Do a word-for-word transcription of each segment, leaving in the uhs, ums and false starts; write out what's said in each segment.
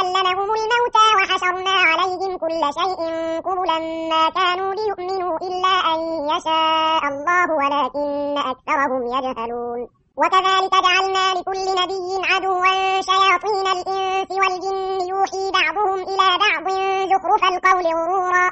وكلمهم الموتى وحشرنا عليهم كل شيء قبلا ما كانوا ليؤمنوا إلا أن يشاء الله ولكن أكثرهم يجهلون وكذلك جعلنا لكل نبي عدوا شياطين الإنس والجن يوحي بعضهم إلى بعض زخرف القول غرورا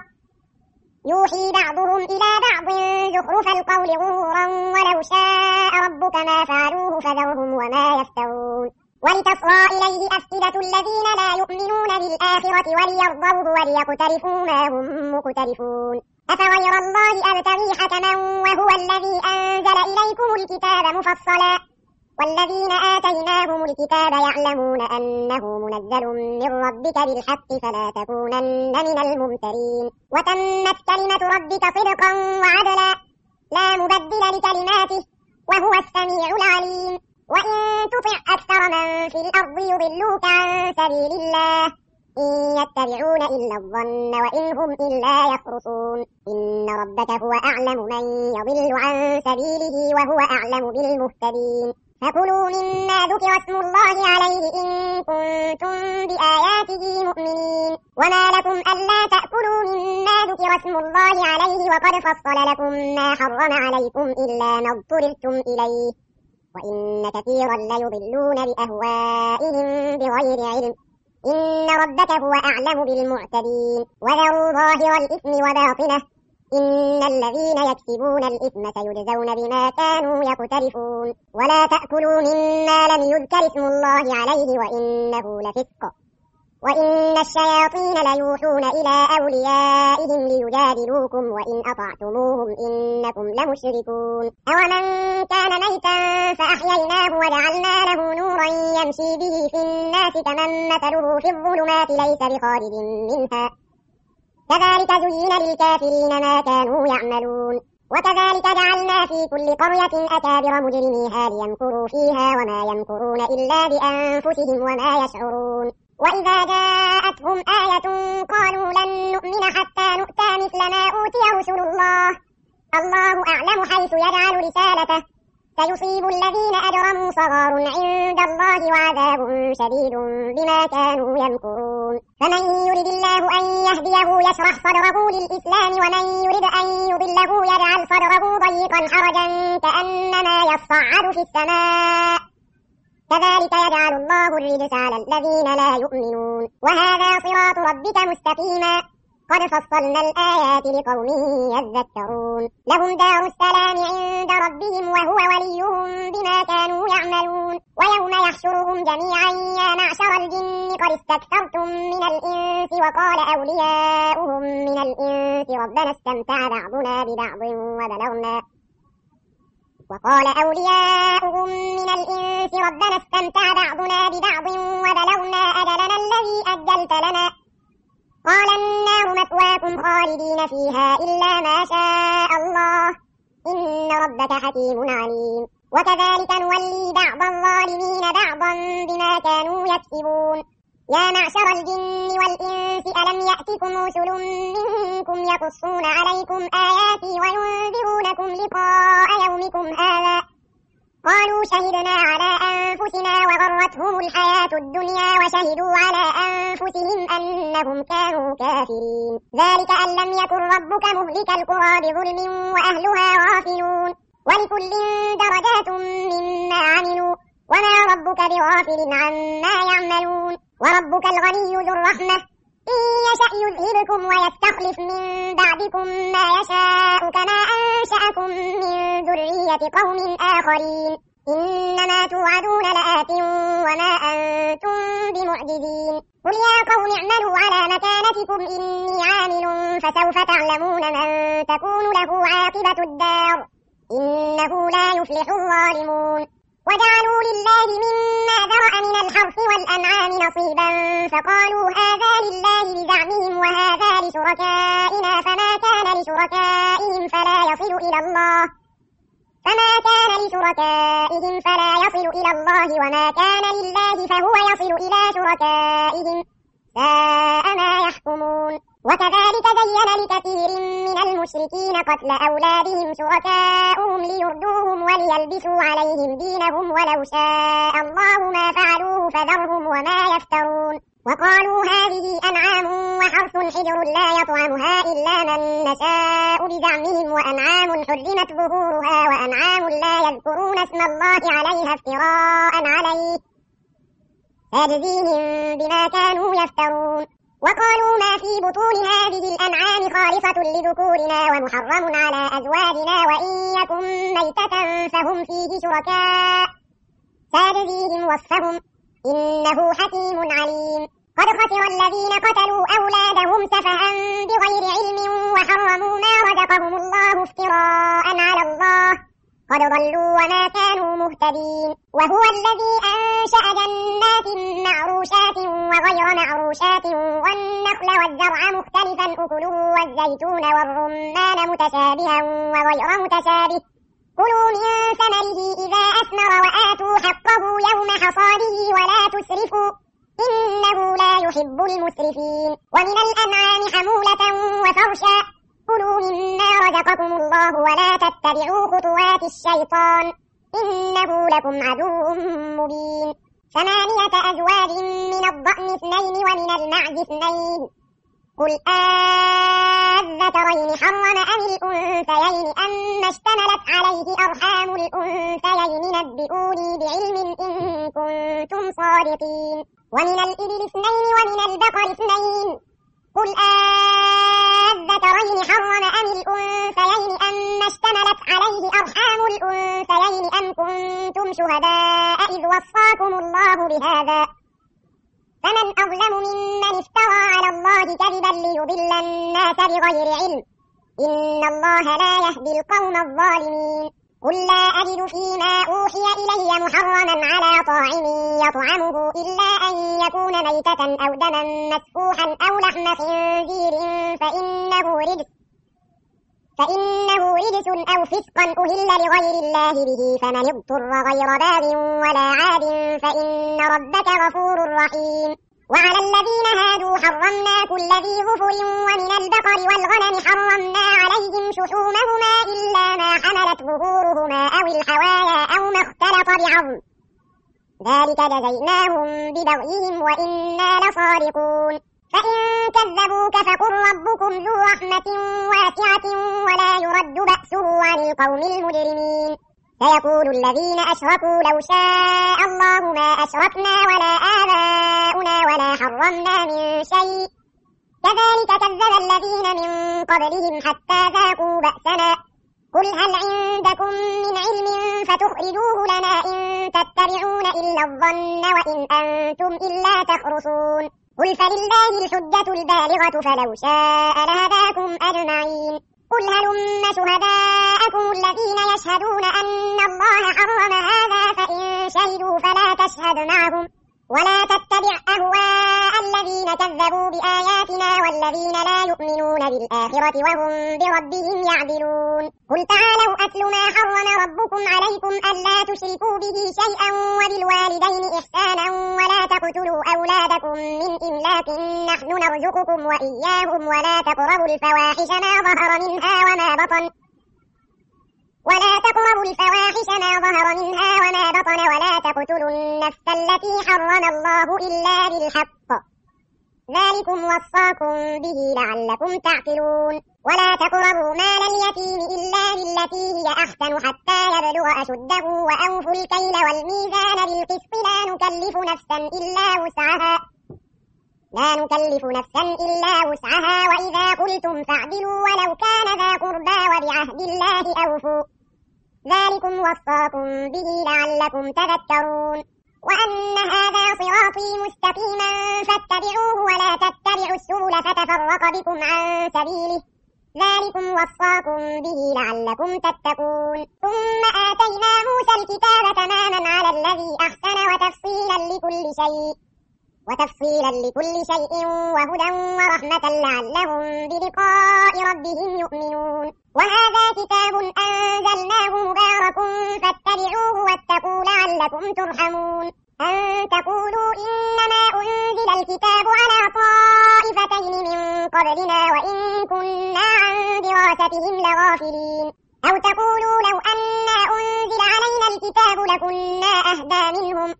يوحي بعضهم إلى بعض زخرف القول غرورا ولو شاء ربك ما فعلوه فذرهم وما يفترون ولتصغى إليه أفئدة الذين لا يؤمنون بالآخرة وليرضوه وليقترفوا ما هم مقترفون أفغير الله أبتغي حكما وهو الذي أنزل إليكم الكتاب مفصلا والذين آتيناهم الكتاب يعلمون أنه منزل من ربك بالحق فلا تكونن من الممترين وتمت كلمة ربك صدقا وعدلا لا مبدل لكلماته وهو السميع العليم وإن تطع أكثر من في الأرض يضلوك عن سبيل الله إن يتبعون إلا الظن وإن هم إلا يخرصون إن ربك هو أعلم من يضل عن سبيله وهو أعلم بالمهتدين فكلوا مما ذكر اسم الله عليه إن كنتم بآياته مؤمنين وما لكم ألا تأكلوا مما ذكر اسم الله عليه وقد فصل لكم ما حرم عليكم إلا ما اضطررتم إليه وإن كثيرا ليضلون بأهوائهم بغير علم إن ربك هو أعلم بالمعتدين وذروا ظاهر الإثم وباطنه إن الذين يكسبون الإثم سيجزون بما كانوا يقترفون ولا تأكلوا مما لم يذكر اسم الله عليه وإنه لفسق وإن الشياطين ليوحون إلى أوليائهم ليجادلوكم وإن أطعتموهم إنكم لمشركون أومن كان ميتا فأحييناه وجعلنا له نورا يمشي به في الناس كمن مثله في الظلمات ليس بخارج منها كذلك زين للكافرين ما كانوا يعملون وكذلك جعلنا في كل قرية أكابر مجرميها ليمكروا فيها وما يمكرون إلا بأنفسهم وما يشعرون وإذا جاءتهم آية قالوا لن نؤمن حتى نؤتى مثل ما أوتي رسل الله الله أعلم حيث يجعل رسالته سيصيب الذين أجرموا صغار عند الله وعذاب شديد بما كانوا يمكرون فمن يرد الله أن يهديه يشرح صدره للإسلام ومن يرد أن يضله يجعل صدره ضيقا حرجا كأنما يصعد في السماء كذلك يجعل الله الرجس على الذين لا يؤمنون وهذا صراط ربك مستقيما قد فصلنا الآيات لقوم يذكرون لهم دار السلام عند ربهم وهو وليهم بما كانوا يعملون ويوم يحشرهم جميعا يا معشر الجن قد استكثرتم من الإنس وقال أولياؤهم من الإنس ربنا استمتع بعضنا ببعض وبلغنا وقال أولياؤهم من الإنس ربنا استمتع بعضنا ببعض وبلغنا أجلنا الذي أجلت لنا قال النار مثواكم خالدين فيها إلا ما شاء الله إن ربك حكيم عليم وكذلك نولي بعض الظالمين بعضا بما كانوا يكسبون يا معشر الجن والإنس ألم يأتكم رسل منكم يقصون عليكم آياتي وينذرونكم لقاء يومكم هذا قالوا شهدنا على أنفسنا وغرتهم الحياة الدنيا وشهدوا على أنفسهم أنهم كانوا كافرين ذلك أن لم يكن ربك مهلك القرى بظلم وأهلها غافلون ولكل درجات مما عملوا وما ربك بغافل عما يعملون وربك الغني ذو الرحمة إن يشأ يذهبكم ويستخلف من بعدكم ما يشاء كما أنشأكم من ذرية قوم آخرين إنما توعدون لآت وما أنتم بمعجزين قل يا قوم اعملوا على مكانتكم إني عامل فسوف تعلمون من تكون له عاقبة الدار إنه لا يفلح الظالمون وجعلوا لله مما ذرأ من الحرث والأنعام نصيبا فقالوا هذا لله بزعمهم وهذا لشركائنا فما كان لشركائهم فلا يصل إلى الله فما كان لشركائهم فلا يصل إلى الله وما كان لله فهو يصل إلى شركائهم ساء ما يحكمون وكذلك زين لكثير من المشركين قتل أولادهم شركاؤهم ليردوهم وليلبسوا عليهم دينهم ولو شاء الله ما فعلوه فذرهم وما يفترون وقالوا هذه أنعام وحرث حجر لا يطعمها إلا من نشاء بزعمهم وأنعام حرمت ظهورها وأنعام لا يذكرون اسم الله عليها افتراء عليه سيجزيهم بما كانوا يفترون. وقالوا ما في بطون هذه الأنعام خالصة لذكورنا ومحرم على أزواجنا وإن يكن ميتة فهم فيه شركاء سيجزيهم وصفهم إنه حكيم عليم. قد خسر الذين قتلوا أولادهم سفها بغير علم وحرموا ما رزقهم الله افتراء على الله قد ضلوا وما كانوا مهتدين. وهو الذي أنشأ جنات معروشات وغير معروشات والنخل والزرع مختلفا أكله والزيتون والرمان متشابها وغير متشابه كلوا من ثمره إذا أثمر وآتوا حقه يوم حصاده ولا تسرفوا إنه لا يحب المسرفين. ومن الأنعام حمولة وفرشا كلوا مما رزقكم الله ولا تتبعوا خطوات الشيطان إنه لكم عدو مبين. ثمانية أزواج من الضأن اثنين ومن المعز اثنين قل آذكرين حرم أم الأنثيين أما اشتملت عليه أرحام الأنثيين نبئوني بعلم إن كنتم صادقين. ومن الإبل اثنين ومن البقر اثنين قل آذكرين حرم أم الأنثيين أما اشتملت عليه أرحام الأنثيين أم كنتم شهداء إذ وصاكم الله بهذا فمن أظلم ممن افترى على الله كذبا ليضل الناس بغير علم إن الله لا يهدي القوم الظالمين. قل لا أجد فيما أوحي إلي محرما على طاعم يطعمه إلا أن يكون ميتة أو دما مسفوحا أو لحم خنزير فإنه رجس فإنه رجس أو فسقا أهل لغير الله به فمن اضطر غير باغ ولا عاد فإن ربك غفور رحيم. وعلى الذين هادوا حرمنا كل ذي ظفر ومن البقر والغنم حرمنا عليهم شحومهما إلا ما حملت ظهورهما أو الحوايا أو ما اختلط بعظم ذلك جزيناهم ببغيهم وإنا لصادقون. فإن كذبوك فقل ربكم ذو رحمة واسعة ولا يرد بأسه عن القوم المجرمين. سيقول الذين أشركوا لو شاء الله ما أشركنا ولا آباؤنا ولا حرمنا من شيء كذلك كذب الذين من قبلهم حتى ذاقوا بأسنا قل هل عندكم من علم فتخرجوه لنا إن تتبعون إلا الظن وإن أنتم إلا تخرصون. قل فلله الحجة البالغة فلو شاء لهداكم أجمعين. قل هلم شهداءكم الذين يشهدون أن الله حرم هذا فإن شهدوا فلا تشهد معهم ولا تتبع أهواء الذين كذبوا بآياتنا والذين لا يؤمنون بالآخرة وهم بربهم يعدلون. قل تعالوا أتل ما حرم ربكم عليكم ألا تشركوا به شيئا وبالوالدين إحسانا ولا تقتلوا أولادكم من إملاق نحن نرزقكم وإياهم ولا تقربوا الفواحش ما ظهر منها وما بطن ولا تقربوا الفواحش ما ظهر منها وما بطن ولا تقتلوا النفس التي حرم الله إلا بالحق ذلكم وصاكم به لعلكم تعقلون. ولا تقربوا مال اليتيم إلا بالتي هي أحسن حتى يبلغ أشده وأوفوا الكيل والميزان بالقسط لا نكلف نفسا إلا وسعها لا نكلف نفسا إلا وسعها وإذا قلتم فاعدلوا ولو كان ذا قربى وبعهد الله أوفوا ذلكم وصاكم به لعلكم تذكرون. وأن هذا صراطي مستقيما فاتبعوه ولا تتبعوا السبل فتفرق بكم عن سبيله ذلكم وصاكم به لعلكم تتقون. ثم آتينا موسى الكتاب تماما على الذي أحسن وتفصيلا لكل شيء وتفصيلا لكل شيء وهدى ورحمة لعلهم بلقاء ربهم يؤمنون. وهذا كتاب أنزلناه مبارك فاتبعوه واتقوا لعلكم ترحمون. أن تقولوا إنما أنزل الكتاب على طائفتين من قبلنا وإن كنا عن دراستهم لغافلين أو تقولوا لو أنا أنزل علينا الكتاب لكنا أهدى منهم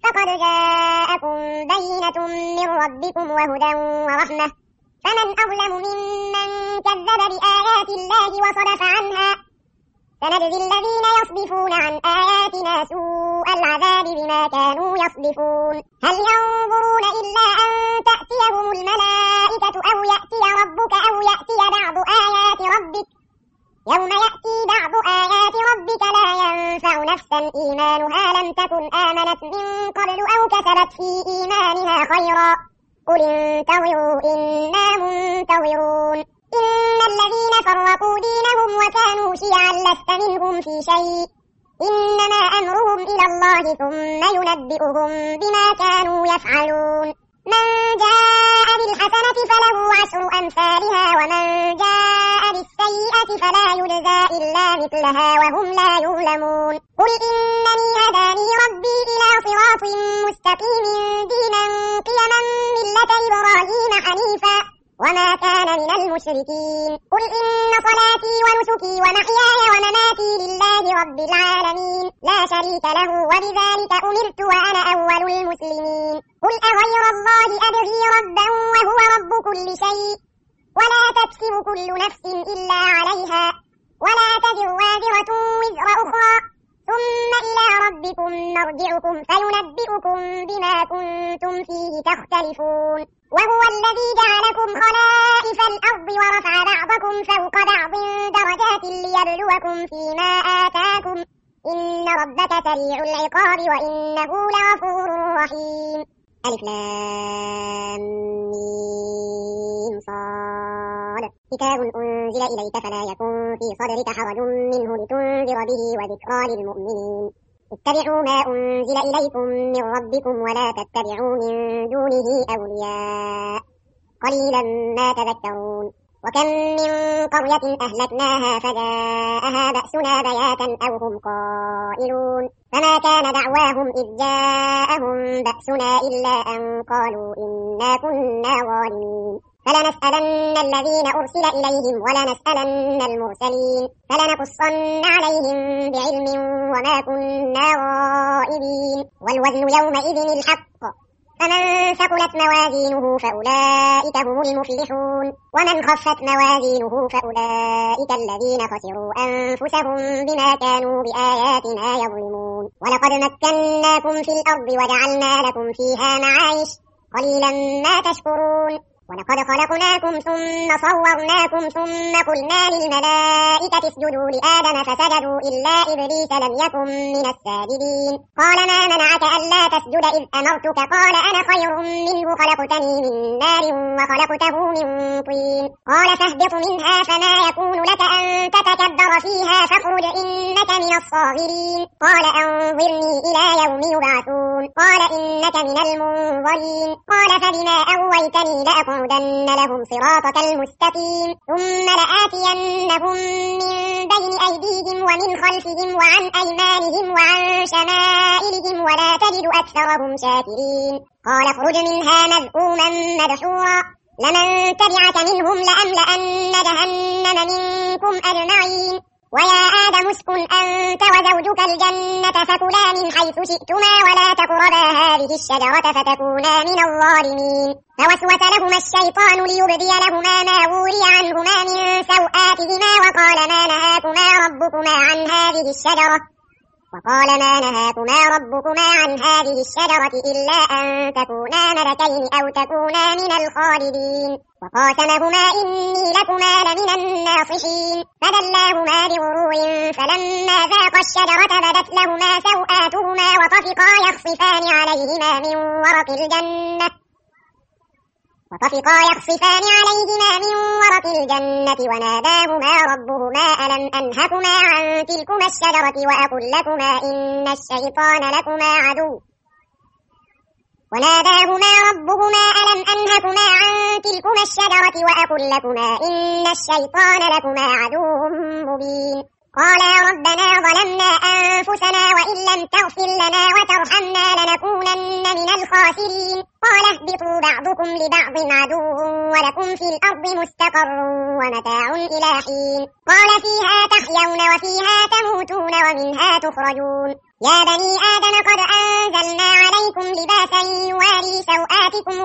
فقد جاءكم بينة من ربكم وهدى ورحمة فمن أظلم ممن كذب بآيات الله وصرف عنها سنجزي الذين يصدفون عن آياتنا سوء العذاب بما كانوا يصدفون هل ينظرون إلا أن تأتيهم الملائكة أو يأتي ربك أو يأتي بعض آيات ربك يوم يأتي بعض آيات ربك لا ينفع نفسا إيمانها لم تكن آمنت من قبل أو كسبت في إيمانها خيرا قل انتظروا إنا منتظرون إن الذين فرقوا دينهم وكانوا شيعا لست منهم في شيء إنما أمرهم إلى الله ثم ينبئهم بما كانوا يفعلون من جاء بالحسنة فله عشر أمثالها ومن جاء بالسيئة فلا يجزى إلا مثلها وهم لا يظلمون قل إنني هداني ربي إلى صراط مستقيم دينا قيما ملة إبراهيم حنيفا وما كان من المشركين قل إن صلاتي ونسكي ومحياي ومماتي لله رب العالمين لا شريك له وبذلك أمرت وأنا أول المسلمين قل أغير الله أبغي ربا وهو رب كل شيء ولا تكسب كل نفس إلا عليها ولا تزر وازرة وزر أخرى ثم إلى ربكم مرجعكم فينبئكم بما كنتم فيه تختلفون وهو الذي جعلكم خلائف الأرض ورفع بعضكم فوق بعض درجات ليبلوكم فيما آتاكم إن ربك سريع العقاب وإنه لغفور رحيم ألف لام ميم صاد كتاب أنزل إليك فلا يكن في صدرك حرج منه لتنذر به وذكرى للمؤمنين اتبعوا ما أنزل إليكم من ربكم ولا تتبعوا من دونه أولياء قليلا ما تذكرون وكم من قرية أهلكناها فجاءها بأسنا بياتا أو هم قائلون فما كان دعواهم إذ جاءهم بأسنا إلا أن قالوا إنا كنا ظالمين فلنسألن الذين أرسل إليهم ولنسألن المرسلين فلنقصن عليهم بعلم وما كنا غائبين والوزن يومئذ الحق فمن ثقلت موازينه فأولئك هم المفلحون ومن خفت موازينه فأولئك الذين خسروا أنفسهم بما كانوا بآياتنا يظلمون ولقد مكناكم في الأرض وجعلنا لكم فيها معايش قليلا ما تشكرون ولقد خلقناكم ثم صورناكم ثم قلنا للملائكة اسجدوا لآدم فسجدوا إلا إبليس لم يكن من الساجدين قال ما منعك ألا تسجد إذ أمرتك قال أنا خير منه خلقتني من نار وخلقته من طين قال فاهبط منها فما يكون لك أن تتكبر فيها فاخرج إنك من الصاغرين قال أنظرني إلى يوم يبعثون قال إنك من المنظرين قال فبما أغويتني لأقعدن لهم صراطك المستقيم ثم لآتينهم من بين أيديهم ومن خلفهم وعن أيمانهم وعن شمائلهم ولا تجد أكثرهم شاكرين قال اخرج منها مذءوما مدحورا لمن تبعك منهم لأملأن جهنم منكم أجمعين ويا آدم اسكن أنت وزوجك الجنة فكلا من حيث شئتما ولا تقربا هذه الشجرة فتكونا من الظالمين فوسوس لهما الشيطان ليبدي لهما ما وري عنهما من سوآتهما وقال ما نهاكما ربكما عن هذه الشجرة وقال ما نهاكما ربكما عن هذه الشجرة إلا أن تكونا ملكين أو تكونا من الخالدين وقاسمهما إني لكما لمن الناصحين فدلاهما بغرور فلما ذاقا الشجرة بدت لهما سوآتهما وطفقا يخصفان عليهما من ورق الجنة وطفقا يخصفان عليهما من ورق الجنة وناداهما ربهما ألم أنهكما عن تلكما الشجرة وأقل لكما إن الشيطان لكما عدو وناداهما ربهما ألم أنهكما عن تلكما الشجرة وأقل لكما إن الشيطان لكما عدو مبين قالا ربنا ظلمنا أنفسنا وإن لم تغفر لنا وترحمنا لنكونن من الخاسرين قال اهبطوا بعضكم لبعض عدو ولكم في الأرض مستقر ومتاع إلى حين قال فيها تحيون وفيها تموتون ومنها تخرجون يا بني آدم قد أنزلنا عليكم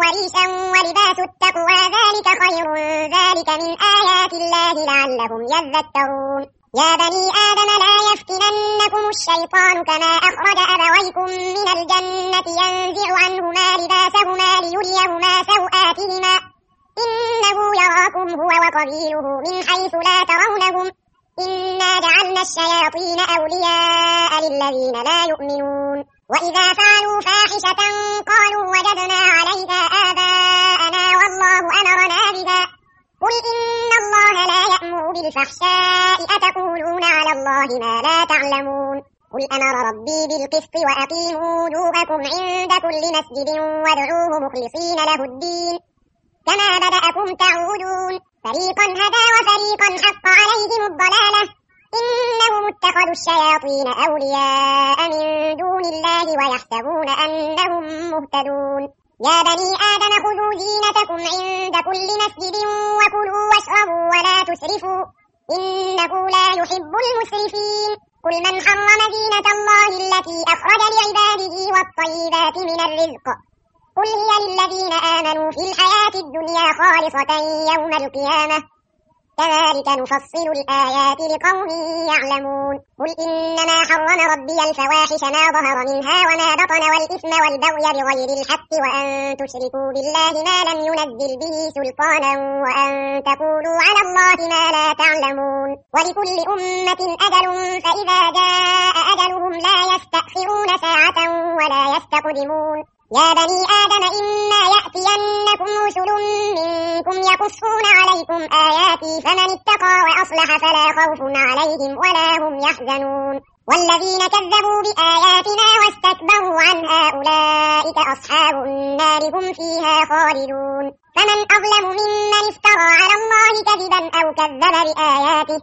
وريشا ولباس التقوى ذلك خير ذلك من آيات الله لعلهم يذكرون يا بني آدم لا يفتننكم الشيطان كما أخرج أبويكم من الجنة ينزع عنهما لباسهما ليريهما سوآتهما إنه يراكم هو وقبيله من حيث لا ترونهم إنا جعلنا الشياطين أولياء للذين لا يؤمنون وإذا فعلوا فاحشة قالوا وجدنا عليها آباءنا والله أمرنا بها قل إن الله لا يأمر بالفحشاء أتقولون على الله ما لا تعلمون قل أمر ربي بالقسط وأقيموا وجوهكم عند كل مسجد وادعوه مخلصين له الدين كما بدأكم تعودون فريقا هدى وفريقا حق عليهم الضلالة إنهم اتخذوا الشياطين أولياء من دون الله ويحسبون أنهم مهتدون يا بني آدم خذوا زينتكم عند كل مسجد وكلوا واشربوا ولا تسرفوا إنه لا يحب المسرفين قل من حرم زينة الله التي أخرج لعباده والطيبات من الرزق قل هي للذين آمنوا في الحياة الدنيا خالصة يوم القيامة كذلك نفصل الآيات لقوم يعلمون قل إنما حرم ربي الفواحش ما ظهر منها وما بطن والإثم والبغي بغير الحق وأن تشركوا بالله ما لم ينزل به سلطانا وأن تقولوا على الله ما لا تعلمون ولكل أمة أجل فإذا جاء أجلهم لا يستأخرون ساعة ولا يستقدمون يا بني آدم إما يأتينكم رسل منكم يقصون عليكم آياتي فمن اتقى وأصلح فلا خوف عليهم ولا هم يحزنون والذين كذبوا بآياتنا واستكبروا عنها أولئك أصحاب النار هم فيها خالدون فمن أظلم ممن افترى على الله كذبا أو كذب بآياته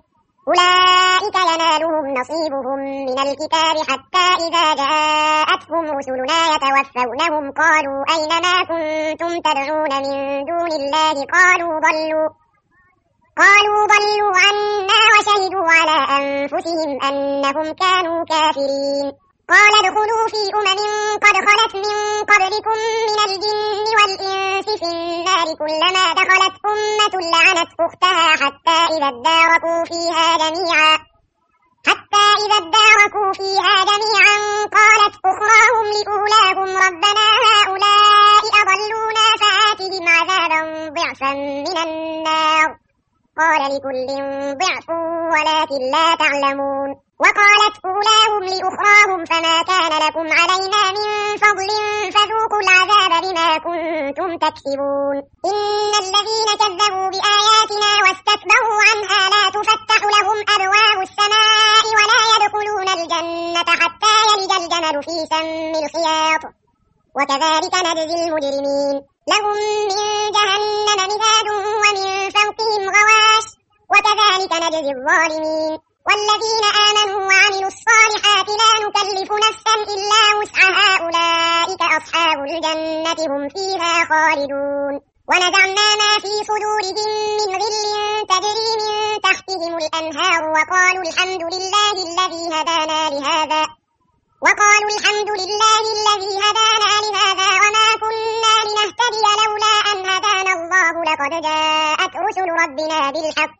أولئك ينالهم نصيبهم من الكتاب حتى إذا جاءتهم رسلنا يتوفونهم قالوا أين ما كنتم تدعون من دون الله قالوا ضلوا قالوا ضلوا عنا وشهدوا على أنفسهم أنهم كانوا كافرين قال ادخلوا في أمم قد خلت من قبلكم من الجن والإنس في النار كلما دخلت أمة لعنت أختها حتى إذا اداركوا فيها جميعا حتى إذا اداركوا فيها جميعا قالت أخراهم لأولاهم ربنا هؤلاء أضلونا فآتهم عذابا ضعفا من النار قال لكل ضعف ولكن لا تعلمون وقالت أولاهم لأخراهم فما كان لكم علينا من فضل فذوقوا العذاب بما كنتم تكسبون إن الذين كذبوا بآياتنا واستكبروا عنها لا تفتح لهم أبواب السماء ولا يدخلون الجنة حتى يلج الجمل في سم الخياط وكذلك نجزي المجرمين لهم من جهنم مهاد ومن فوقهم غواش وكذلك نجزي الظالمين والذين آمنوا وعملوا الصالحات لا نكلف نفسا إلا وسعها أولئك أصحاب الجنة هم فيها خالدون ونزعنا ما في صدورهم من غل تجري من تحتهم الأنهار وقالوا الحمد لله الذي هدانا لهذا وقالوا الحمد لله الذي هدانا لهذا وما كنا لنهتدي لولا أن هدانا الله لقد جاءت رسل ربنا بالحق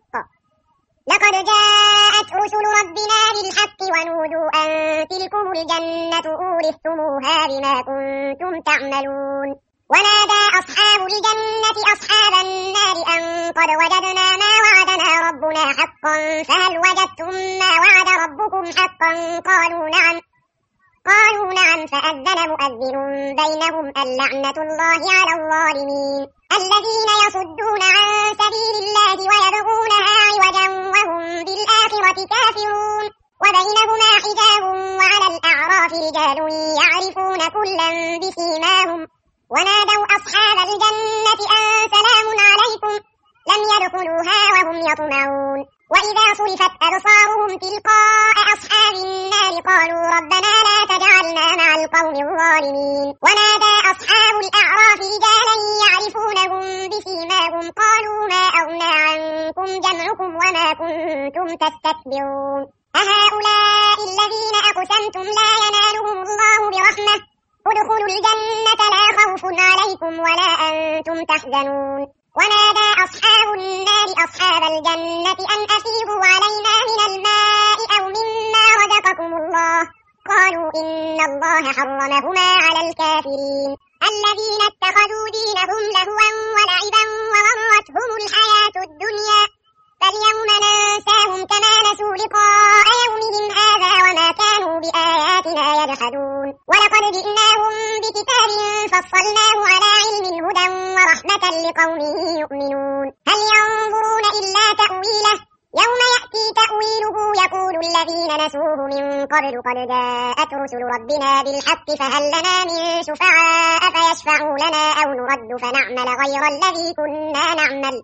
لقد جاءت رسل ربنا بالحق ونودوا أن تلكم الجنة أورثتموها بما كنتم تعملون ونادى أصحاب الجنة أصحاب النار أن قد وجدنا ما وعدنا ربنا حقا فهل وجدتم ما وعد ربكم حقا قالوا نعم قالوا نعم فأذن مؤذن بينهم اللعنة الله على الظالمين الذين يصدون عن سبيل الله ويبغونها عوجا وهم بالآخرة كافرون وبينهما حجاب وعلى الأعراف رجال يعرفون كلا بسيماهم ونادوا أصحاب الجنة أن سلام عليكم لم يدخلوها وهم يطمعون وإذا صرفت أبصارهم تلقاء أصحاب النار قالوا ربنا لا تجعلنا مع القوم الظالمين ونادى أصحاب الأعراف رجالا يعرفونهم بسيماهم قالوا ما أغنى عنكم جمعكم وما كنتم تستكبرون أهؤلاء الذين أقسمتم لا ينالهم الله برحمة ادخلوا الجنة لا خوف خوف عليكم ولا أنتم تحزنون ونادى أصحاب النار أصحاب الجنة أن أفيضوا علينا من الماء أو مما رزقكم الله قالوا إن الله حرمهما على الكافرين الذين اتخذوا دينهم لهوا ولعبا وغرتهم الحياة الدنيا فاليوم ننساهم كما نسوا لقاء يومهم هذا وما كانوا بآياتنا يجحدون ولقد جئناهم بكتاب فصلناه على علم هدى ورحمة لقوم يؤمنون هل ينظرون إلا تأويله يوم يأتي تأويله يقول الذين نسوه من قبل قد جاءت رسل ربنا بالحق فهل لنا من شفعاء فيشفعوا لنا أو نرد فنعمل غير الذي كنا نعمل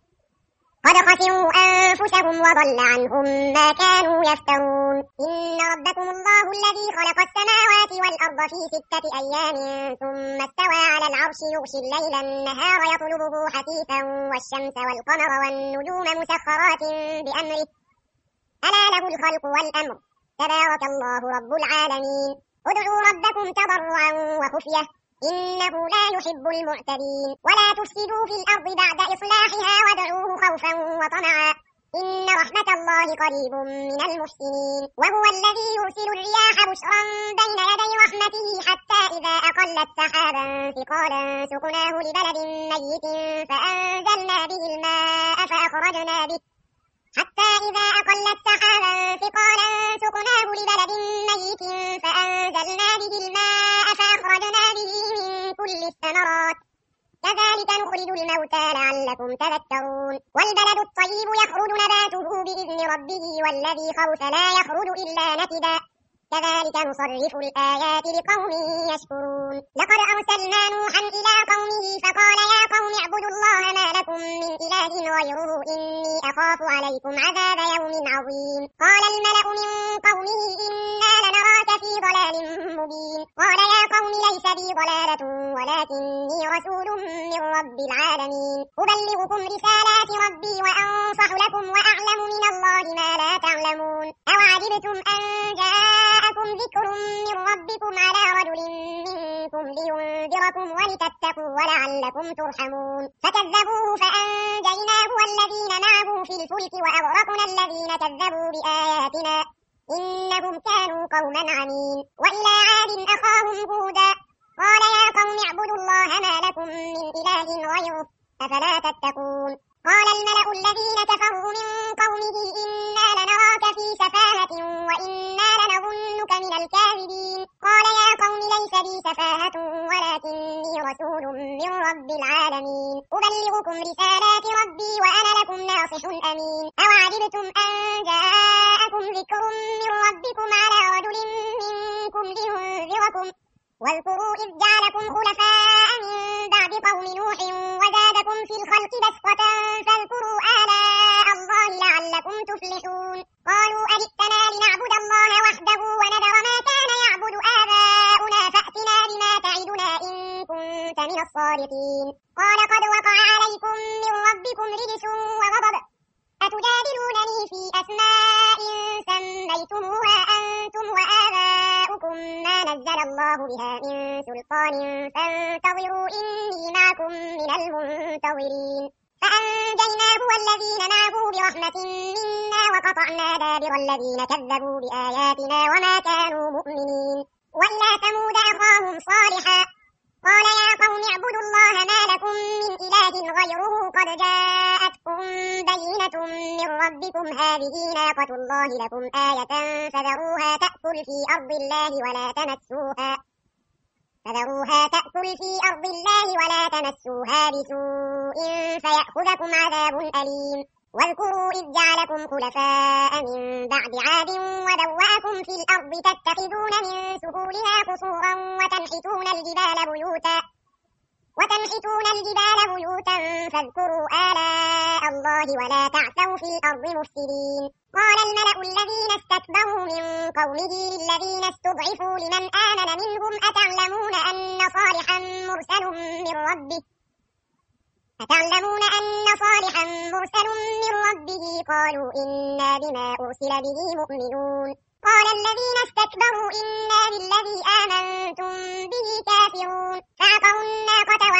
قد خسروا أنفسهم وضل عنهم ما كانوا يفترون إن ربكم الله الذي خلق السماوات والأرض في ستة أيام ثم استوى على العرش يغشي الليل النهار يطلبه حثيثا والشمس والقمر والنجوم مسخرات بأمره ألا له الخلق والأمر تبارك الله رب العالمين ادعوا ربكم تضرعا وخفية إنه لا يحب المعتدين ولا تفسدوا في الأرض بعد إصلاحها وادعوه خوفا وطمعا إن رحمة الله قريب من المحسنين وهو الذي يرسل الرياح بشرا بين يدي رحمته حتى إذا أقلت سحابا ثقالا سقناه لبلد ميت فأنزلنا به الماء فأخرجنا به حتى إذا أقلت سحابا ثقالا سقناه لبلد ميت فأنزلنا به الماء فأخرجنا به من كل الثمرات كذلك نخرج الموتى لعلكم تذكرون والبلد الطيب يخرج نباته بإذن ربه والذي خبث لا يخرج إلا نكدا كذلك نصرف الآيات لقوم يشكرون لقد أرسلنا نوحا إلى قومه فقال يا قوم اعبدوا الله ما لكم من إله غيره إني أخاف عليكم عذاب يوم عظيم قال الملأ من قومه إنا لنراك في ضلال مبين قال يا قوم ليس بي ضلالة ولكني رسول من رب العالمين أبلغكم رسالات ربي وأنصح لكم وأعلم من الله ما لا تعلمون أوعجبتم أن جاءكم ذكر من ربكم على رجل منكم لينذركم ولتتقوا ولعلكم ترحمون فكذبوه فأنجيناه والذين معه في الفلك وأغرقنا الذين كذبوا بآياتنا إنهم كانوا قوما عمين وإلى عاد أخاهم هودا قال يا قوم اعبدوا الله ما لكم من إله غيره أفلا تتقون قال الملأ الذين كفروا من قومه إنا لنراك في سفاهة وإنا لنظنك من الكاذبين قال يا قوم ليس بي سفاهة ولكني رسول من رب العالمين أبلغكم رسالات ربي وأنا لكم ناصح أمين أوعجبتم أن جاءكم ذكر من ربكم على رجل منكم لينذركم واذكروا إذ جعلكم خلفاء من بعد قوم نوح وزادكم في الخلق بسطة فاذكروا آلاء الله لعلكم تفلحون قالوا أجئتنا لنعبد الله وحده ونذر ما كان يعبد آباؤنا فأتنا بما تعدنا إن كنت من الصادقين قال قد وقع عليكم من ربكم رجس وغضب أتجادلونني في أسماء سميتموها أنتم وآباؤكم ما نزل الله بها من سلطان فانتظروا إني معكم من المنتظرين فأنجيناه والذين معه برحمة منا وقطعنا دابر الذين كذبوا بآياتنا وما كانوا مؤمنين وإلى ثمود أخاهم صالحا قال يا قوم اعبدوا الله ما لكم من إله غيره قد جاءتكم بينة من ربكم هذه ناقة الله لكم آية فذروها تأكل في أرض الله ولا تمسوها فذروها تأكل في أرض الله ولا تمسوها بسوء فيأخذكم عذاب أليم واذكروا إذ جعلكم خلفاء من بعد عاد وبوأكم في الأرض تتخذون من سهولها قصورا وتنحتون الجبال بيوتا وتنحتون الجبال بيوتا فاذكروا آلاء الله ولا تعثوا في الأرض مفسدين قال الملأ الذين استكبروا من قومه للذين استضعفوا لمن آمن منهم أتعلمون أن صالحا مرسل من ربه أتعلمون أن صالحا مرسل من ربه قالوا إنا بما أرسل به مؤمنون قال الذين استكبروا إنا بالذي آمنتم به كافرون فعقروا الناقة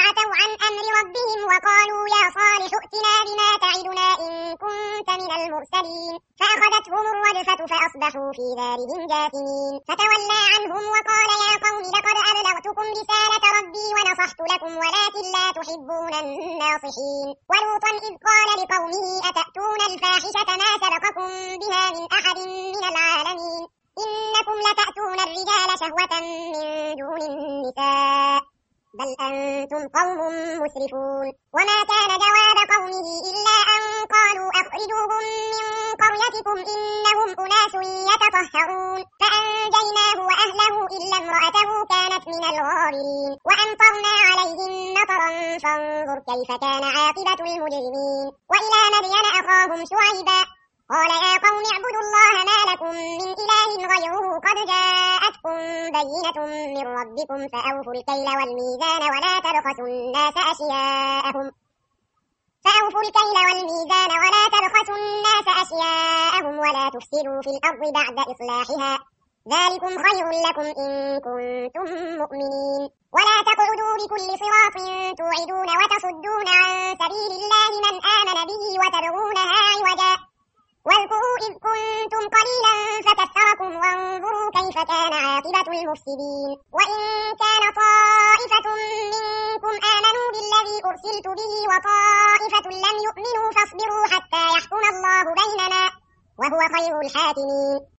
فأصبحوا في دارهم جاثمين فتولى عنهم وقال يا قوم لقد أبلغتكم رسالة ربي ونصحت لكم ولكن لا تحبون الناصحين ولوطا إذ قال لقومه أتأتون الفاحشة ما سبقكم بها من أحد من العالمين إنكم لتأتون الرجال شهوة من دون النساء بل أنتم قوم مسرفون وما كان جواب قومه إلا أن قالوا أخرجوهم من قريتكم إنهم أناس يتطهرون فأنجيناه وأهله إلا امرأته كانت من الغابرين وأمطرنا عليهم مطرا فانظر كيف كان عاقبة المجرمين وإلى مدين أخاهم شعيبا قال يا قوم اعبدوا الله ما لكم من إله غيره قد جاءتكم بينة من ربكم فأوفوا الكيل والميزان ولا تبخسوا الناس أشياءهم فأوفوا الكيل والميزان ولا تبخسوا الناس أشياءهم ولا تفسدوا في الأرض بعد إصلاحها ذلكم خير لكم إن كنتم مؤمنين ولا تقعدوا بكل صراط توعدون وتصدون عن سبيل الله من آمن به وتبغونها عوجا واذكروا إذ كنتم قليلا فكثركم وانظروا كيف كان عاقبة المفسدين وإن كان طائفة منكم آمنوا بالذي أرسلت به وطائفة لم يؤمنوا فاصبروا حتى يحكم الله بيننا وهو خير الحاكمين